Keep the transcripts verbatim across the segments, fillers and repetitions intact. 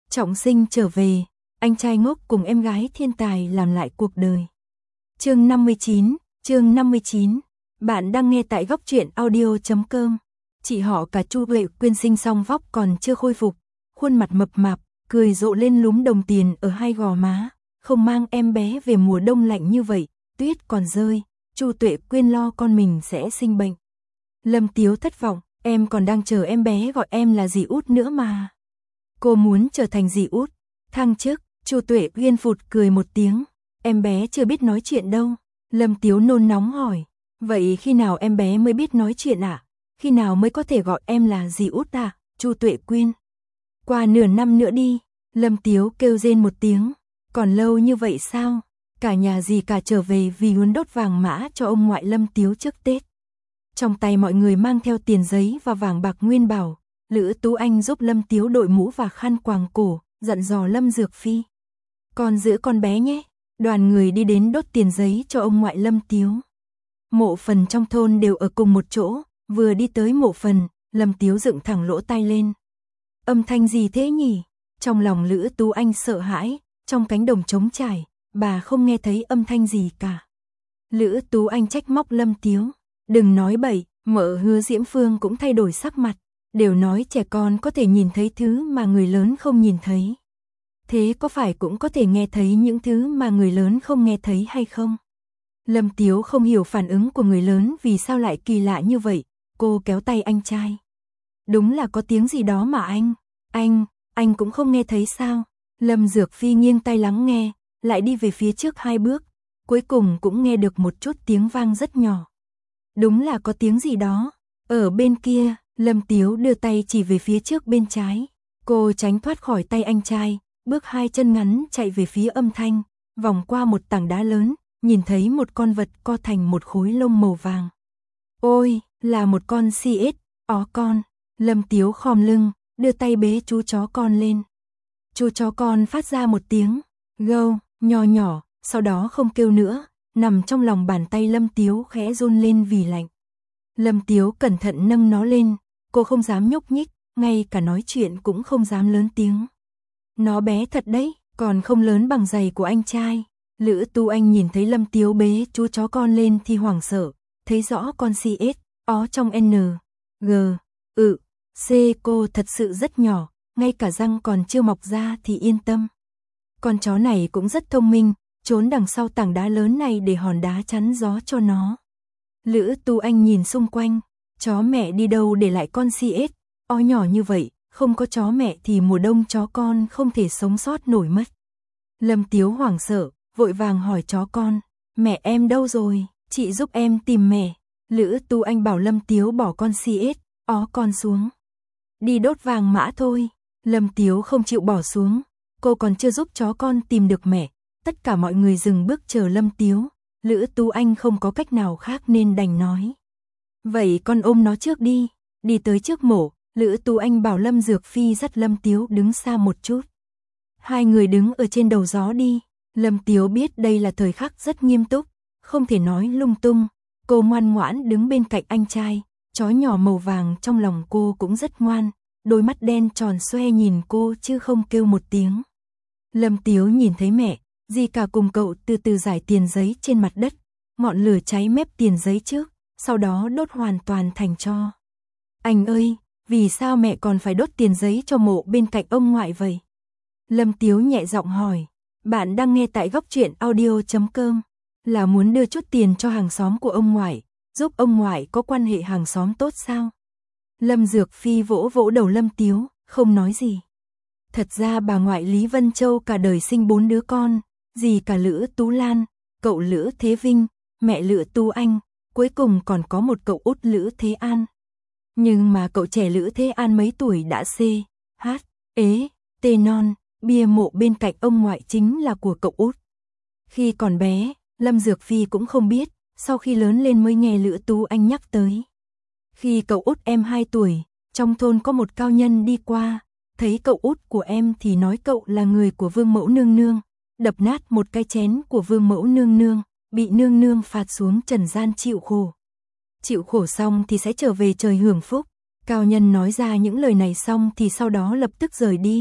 Trọng sinh trở về, anh trai ngốc cùng em gái thiên tài làm lại cuộc đời. Chương năm mươi chín, chương năm mươi chín. Bạn đang nghe tại góc truyện audio chấm com. Chị họ cả Chu Huệ Quyên sinh xong vóc còn chưa khôi phục, khuôn mặt mập mạp, cười rộ lên lúm đồng tiền ở hai gò má, không mang em bé về mùa đông lạnh như vậy, tuyết còn rơi, Chu Tuệ Quyên lo con mình sẽ sinh bệnh. Lâm Tiếu thất vọng, em còn đang chờ em bé gọi em là dì út nữa mà. Cô muốn trở thành dì út, thăng chức. Chu Tuệ Quyên phụt cười một tiếng, em bé chưa biết nói chuyện đâu. Lâm Tiếu nôn nóng hỏi, vậy khi nào em bé mới biết nói chuyện ạ? À? Khi nào mới có thể gọi em là dì út à? Chu Tuệ Quyên. Qua nửa năm nữa đi. Lâm Tiếu kêu rên một tiếng, còn lâu như vậy sao? Cả nhà dì cả trở về vì muốn đốt vàng mã cho ông ngoại Lâm Tiếu trước Tết. Trong tay mọi người mang theo tiền giấy và vàng bạc nguyên bảo. Lữ Tú Anh giúp Lâm Tiếu đội mũ và khăn quàng cổ, dặn dò Lâm Dược Phi. Con giữ con bé nhé. Đoàn người đi đến đốt tiền giấy cho ông ngoại Lâm Tiếu. Mộ phần trong thôn đều ở cùng một chỗ, vừa đi tới mộ phần, Lâm Tiếu dựng thẳng lỗ tai lên. Âm thanh gì thế nhỉ? Trong lòng Lữ Tú Anh sợ hãi, trong cánh đồng trống trải, bà không nghe thấy âm thanh gì cả. Lữ Tú Anh trách móc Lâm Tiếu, đừng nói bậy. Mợ Hứa Diễm Phương cũng thay đổi sắc mặt, đều nói trẻ con có thể nhìn thấy thứ mà người lớn không nhìn thấy. Thế có phải cũng có thể nghe thấy những thứ mà người lớn không nghe thấy hay không? Lâm Tiếu không hiểu phản ứng của người lớn vì sao lại kỳ lạ như vậy, cô kéo tay anh trai. Đúng là có tiếng gì đó mà anh, anh, anh cũng không nghe thấy sao? Lâm Dược Phi nghiêng tai lắng nghe, lại đi về phía trước hai bước, cuối cùng cũng nghe được một chút tiếng vang rất nhỏ. Đúng là có tiếng gì đó, ở bên kia. Lâm Tiếu đưa tay chỉ về phía trước bên trái, cô tránh thoát khỏi tay anh trai, bước hai chân ngắn chạy về phía âm thanh, vòng qua một tảng đá lớn, nhìn thấy một con vật co thành một khối lông màu vàng. Ôi, là một con si ếch, ó con. Lâm Tiếu khom lưng, đưa tay bế chú chó con lên. Chú chó con phát ra một tiếng gâu, nho nhỏ, sau đó không kêu nữa, nằm trong lòng bàn tay Lâm Tiếu khẽ run lên vì lạnh. Lâm Tiếu cẩn thận nâng nó lên, cô không dám nhúc nhích, ngay cả nói chuyện cũng không dám lớn tiếng. Nó bé thật đấy, còn không lớn bằng giày của anh trai. Lữ Tu Anh nhìn thấy Lâm Tiếu bế chú chó con lên thì hoảng sợ, thấy rõ con si ếch, ó trong N, G, ự, C cô thật sự rất nhỏ, ngay cả răng còn chưa mọc ra thì yên tâm. Con chó này cũng rất thông minh, trốn đằng sau tảng đá lớn này để hòn đá chắn gió cho nó. Lữ Tu Anh nhìn xung quanh, chó mẹ đi đâu để lại con si ếch, ó nhỏ như vậy, không có chó mẹ thì mùa đông chó con không thể sống sót nổi mất. Lâm Tiếu hoảng sợ, vội vàng hỏi chó con, mẹ em đâu rồi, chị giúp em tìm mẹ. Lữ Tu Anh bảo Lâm Tiếu bỏ con si ếch, ó con xuống. Đi đốt vàng mã thôi. Lâm Tiếu không chịu bỏ xuống, cô còn chưa giúp chó con tìm được mẹ. Tất cả mọi người dừng bước chờ Lâm Tiếu. Lữ Tu Anh không có cách nào khác nên đành nói. Vậy con ôm nó trước đi. Đi tới trước mộ, Lữ Tu Anh bảo Lâm Dược Phi dắt Lâm Tiếu đứng xa một chút. Hai người đứng ở trên đầu gió đi. Lâm Tiếu biết đây là thời khắc rất nghiêm túc, không thể nói lung tung. Cô ngoan ngoãn đứng bên cạnh anh trai, chó nhỏ màu vàng trong lòng cô cũng rất ngoan, đôi mắt đen tròn xoe nhìn cô chứ không kêu một tiếng. Lâm Tiếu nhìn thấy mẹ, dì cả cùng cậu từ từ giải tiền giấy trên mặt đất, ngọn lửa cháy mép tiền giấy trước, sau đó đốt hoàn toàn thành tro. Anh ơi, vì sao mẹ còn phải đốt tiền giấy cho mộ bên cạnh ông ngoại vậy? Lâm Tiếu nhẹ giọng hỏi. Bạn đang nghe tại góc truyện audio chấm com. Là muốn đưa chút tiền cho hàng xóm của ông ngoại, giúp ông ngoại có quan hệ hàng xóm tốt sao? Lâm Dược Phi vỗ vỗ đầu Lâm Tiếu, không nói gì. Thật ra bà ngoại Lý Vân Châu cả đời sinh bốn đứa con, dì cả Lữ Tú Lan, cậu Lữ Thế Vinh, mẹ Lữ Tu Anh, cuối cùng còn có một cậu út Lữ Thế An. Nhưng mà cậu trẻ Lữ Thế An mấy tuổi đã C, H, ế, tê non, bia mộ bên cạnh ông ngoại chính là của cậu út. Khi còn bé, Lâm Dược Phi cũng không biết, sau khi lớn lên mới nghe Lữ Tú Anh nhắc tới. Khi cậu út em hai tuổi, trong thôn có một cao nhân đi qua, thấy cậu út của em thì nói cậu là người của Vương Mẫu Nương Nương, đập nát một cái chén của Vương Mẫu Nương Nương, bị Nương Nương phạt xuống trần gian chịu khổ. Chịu khổ xong thì sẽ trở về trời hưởng phúc. Cao nhân nói ra những lời này xong thì sau đó lập tức rời đi,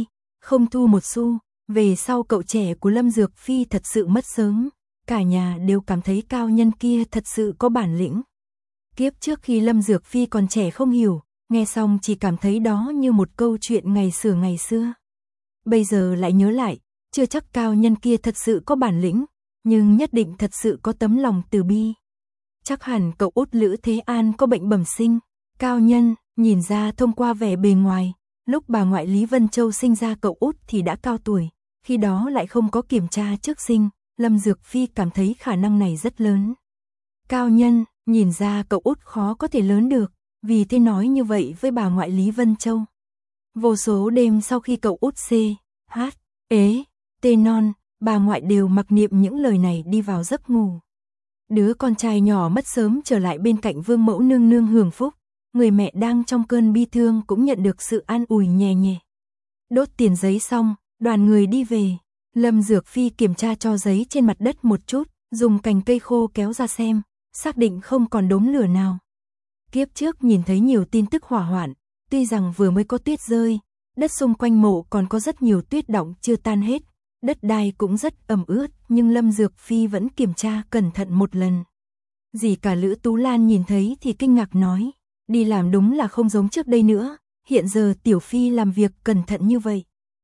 không thu một xu. Về sau cậu trẻ của Lâm Dược Phi thật sự mất sớm, cả nhà đều cảm thấy cao nhân kia thật sự có bản lĩnh. Kiếp trước khi Lâm Dược Phi còn trẻ không hiểu, nghe xong chỉ cảm thấy đó như một câu chuyện ngày xưa ngày xưa. Bây giờ lại nhớ lại, chưa chắc cao nhân kia thật sự có bản lĩnh, nhưng nhất định thật sự có tấm lòng từ bi. Chắc hẳn cậu út Lữ Thế An có bệnh bẩm sinh. Cao nhân, nhìn ra thông qua vẻ bề ngoài, lúc bà ngoại Lý Vân Châu sinh ra cậu út thì đã cao tuổi, khi đó lại không có kiểm tra trước sinh, Lâm Dược Phi cảm thấy khả năng này rất lớn. Cao nhân, nhìn ra cậu út khó có thể lớn được, vì thế nói như vậy với bà ngoại Lý Vân Châu. Vô số đêm sau khi cậu út C, H, ế, tê non, bà ngoại đều mặc niệm những lời này đi vào giấc ngủ. Đứa con trai nhỏ mất sớm trở lại bên cạnh Vương Mẫu nương nương hưởng phúc, người mẹ đang trong cơn bi thương cũng nhận được sự an ủi nhẹ nhẹ. Đốt tiền giấy xong, đoàn người đi về, Lâm Dược Phi kiểm tra tro giấy trên mặt đất một chút, dùng cành cây khô kéo ra xem, xác định không còn đốm lửa nào. Kiếp trước nhìn thấy nhiều tin tức hỏa hoạn, tuy rằng vừa mới có tuyết rơi, đất xung quanh mộ còn có rất nhiều tuyết đọng chưa tan hết, đất đai cũng rất ẩm ướt, nhưng Lâm Dược Phi vẫn kiểm tra cẩn thận một lần. Dì cả Lữ Tú Lan nhìn thấy thì kinh ngạc nói, đi làm đúng là không giống trước đây nữa, hiện giờ Tiểu Phi làm việc cẩn thận như vậy.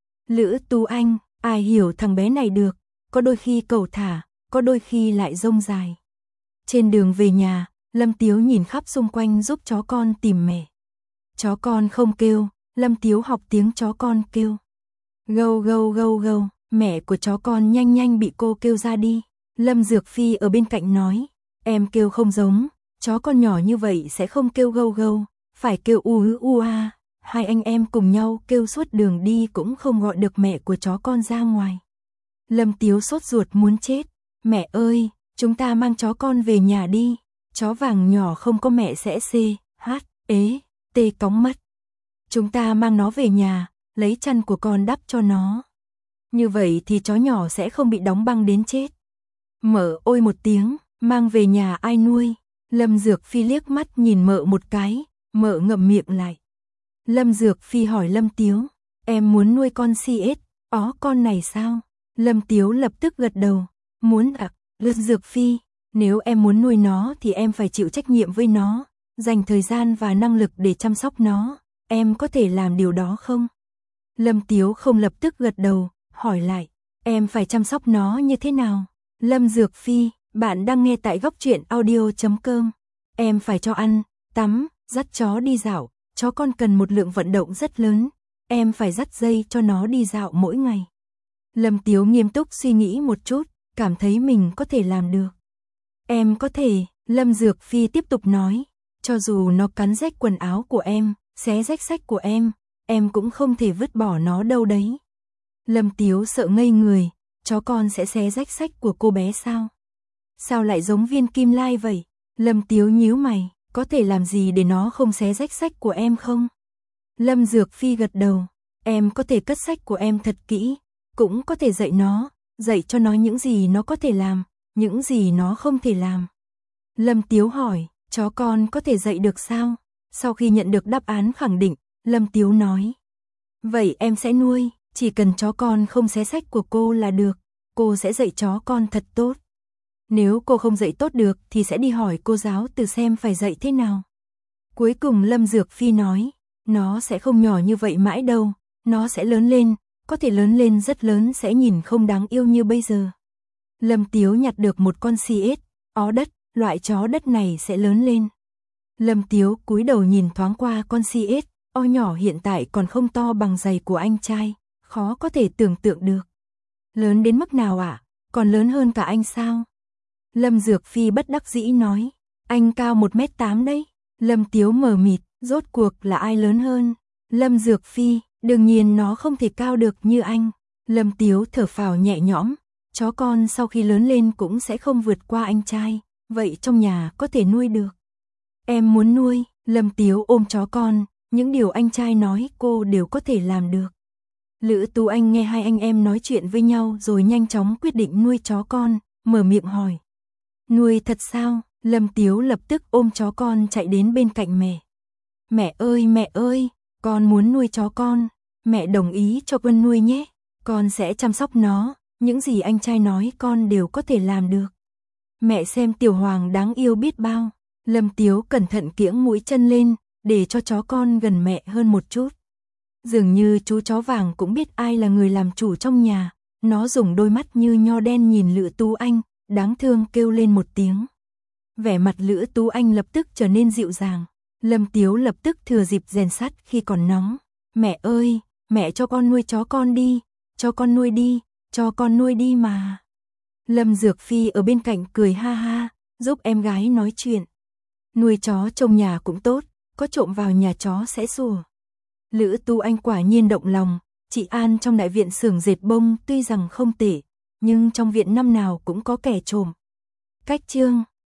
Lữ Tú Anh, ai hiểu thằng bé này được, có đôi khi cầu thả, có đôi khi lại rông dài. Trên đường về nhà, Lâm Tiếu nhìn khắp xung quanh giúp chó con tìm mẹ. Chó con không kêu, Lâm Tiếu học tiếng chó con kêu. Gâu gâu gâu gâu, mẹ của chó con nhanh nhanh bị cô kêu ra đi. Lâm Dược Phi ở bên cạnh nói, em kêu không giống, chó con nhỏ như vậy sẽ không kêu gâu gâu, phải kêu u ư u a. Hai anh em cùng nhau kêu suốt đường đi cũng không gọi được mẹ của chó con ra ngoài. Lâm Tiếu sốt ruột muốn chết, mẹ ơi, chúng ta mang chó con về nhà đi, chó vàng nhỏ không có mẹ sẽ C, H, ế, tê cóng mất. Chúng ta mang nó về nhà, lấy chăn của con đắp cho nó. Như vậy thì chó nhỏ sẽ không bị đóng băng đến chết. Mợ ôi một tiếng, mang về nhà ai nuôi? Lâm Dược Phi liếc mắt nhìn mợ một cái, mợ ngậm miệng lại. Lâm Dược Phi hỏi Lâm Tiếu, em muốn nuôi con xê ét, ó con này sao? Lâm Tiếu lập tức gật đầu, muốn ạ, Lâm Dược Phi, nếu em muốn nuôi nó thì em phải chịu trách nhiệm với nó, dành thời gian và năng lực để chăm sóc nó, em có thể làm điều đó không? Lâm Tiếu không lập tức gật đầu, hỏi lại, em phải chăm sóc nó như thế nào? Lâm Dược Phi, bạn đang nghe tại góc truyện audio chấm com. Em phải cho ăn, tắm, dắt chó đi dạo, chó con cần một lượng vận động rất lớn, em phải dắt dây cho nó đi dạo mỗi ngày. Lâm Tiếu nghiêm túc suy nghĩ một chút, cảm thấy mình có thể làm được. Em có thể, Lâm Dược Phi tiếp tục nói, cho dù nó cắn rách quần áo của em, xé rách sách của em, em cũng không thể vứt bỏ nó đâu đấy. Lâm Tiếu sợ ngây người, chó con sẽ xé rách sách của cô bé sao? Sao lại giống Viên Kim Lai vậy? Lâm Tiếu nhíu mày, có thể làm gì để nó không xé rách sách của em không? Lâm Dược Phi gật đầu, em có thể cất sách của em thật kỹ, cũng có thể dạy nó, dạy cho nó những gì nó có thể làm, những gì nó không thể làm. Lâm Tiếu hỏi, chó con có thể dạy được sao? Sau khi nhận được đáp án khẳng định, Lâm Tiếu nói, vậy em sẽ nuôi, chỉ cần chó con không xé sách của cô là được, cô sẽ dạy chó con thật tốt. Nếu cô không dạy tốt được thì sẽ đi hỏi cô giáo từ xem phải dạy thế nào. Cuối cùng Lâm Dược Phi nói, nó sẽ không nhỏ như vậy mãi đâu, nó sẽ lớn lên, có thể lớn lên rất lớn sẽ nhìn không đáng yêu như bây giờ. Lâm Tiếu nhặt được một con xê ét, ó đất, loại chó đất này sẽ lớn lên. Lâm Tiếu cúi đầu nhìn thoáng qua con xê ét, o nhỏ hiện tại còn không to bằng giày của anh trai, khó có thể tưởng tượng được. Lớn đến mức nào ạ? À? Còn lớn hơn cả anh sao? Lâm Dược Phi bất đắc dĩ nói, anh cao một mét tám đấy. Lâm Tiếu mờ mịt, rốt cuộc là ai lớn hơn? Lâm Dược Phi, đương nhiên nó không thể cao được như anh. Lâm Tiếu thở phào nhẹ nhõm, chó con sau khi lớn lên cũng sẽ không vượt qua anh trai, vậy trong nhà có thể nuôi được. Em muốn nuôi, Lâm Tiếu ôm chó con, những điều anh trai nói cô đều có thể làm được. Lữ Tú Anh nghe hai anh em nói chuyện với nhau rồi nhanh chóng quyết định nuôi chó con, mở miệng hỏi. Nuôi thật sao? Lâm Tiếu lập tức ôm chó con chạy đến bên cạnh mẹ. Mẹ ơi mẹ ơi, con muốn nuôi chó con. Mẹ đồng ý cho Quân nuôi nhé, con sẽ chăm sóc nó, những gì anh trai nói con đều có thể làm được. Mẹ xem Tiểu Hoàng đáng yêu biết bao. Lâm Tiếu cẩn thận kiễng mũi chân lên, để cho chó con gần mẹ hơn một chút. Dường như chú chó vàng cũng biết ai là người làm chủ trong nhà, nó dùng đôi mắt như nho đen nhìn Lữ Tú Anh, đáng thương kêu lên một tiếng. Vẻ mặt Lữ Tú Anh lập tức trở nên dịu dàng. Lâm Tiếu lập tức thừa dịp rèn sắt khi còn nóng. Mẹ ơi, mẹ cho con nuôi chó con đi, cho con nuôi đi, cho con nuôi đi mà. Lâm Dược Phi ở bên cạnh cười ha ha, giúp em gái nói chuyện. Nuôi chó trong nhà cũng tốt, có trộm vào nhà chó sẽ sủa. Lữ Tú Anh quả nhiên động lòng, chị An trong đại viện xưởng dệt bông tuy rằng không tệ, nhưng trong viện năm nào cũng có kẻ trộm. Cách chương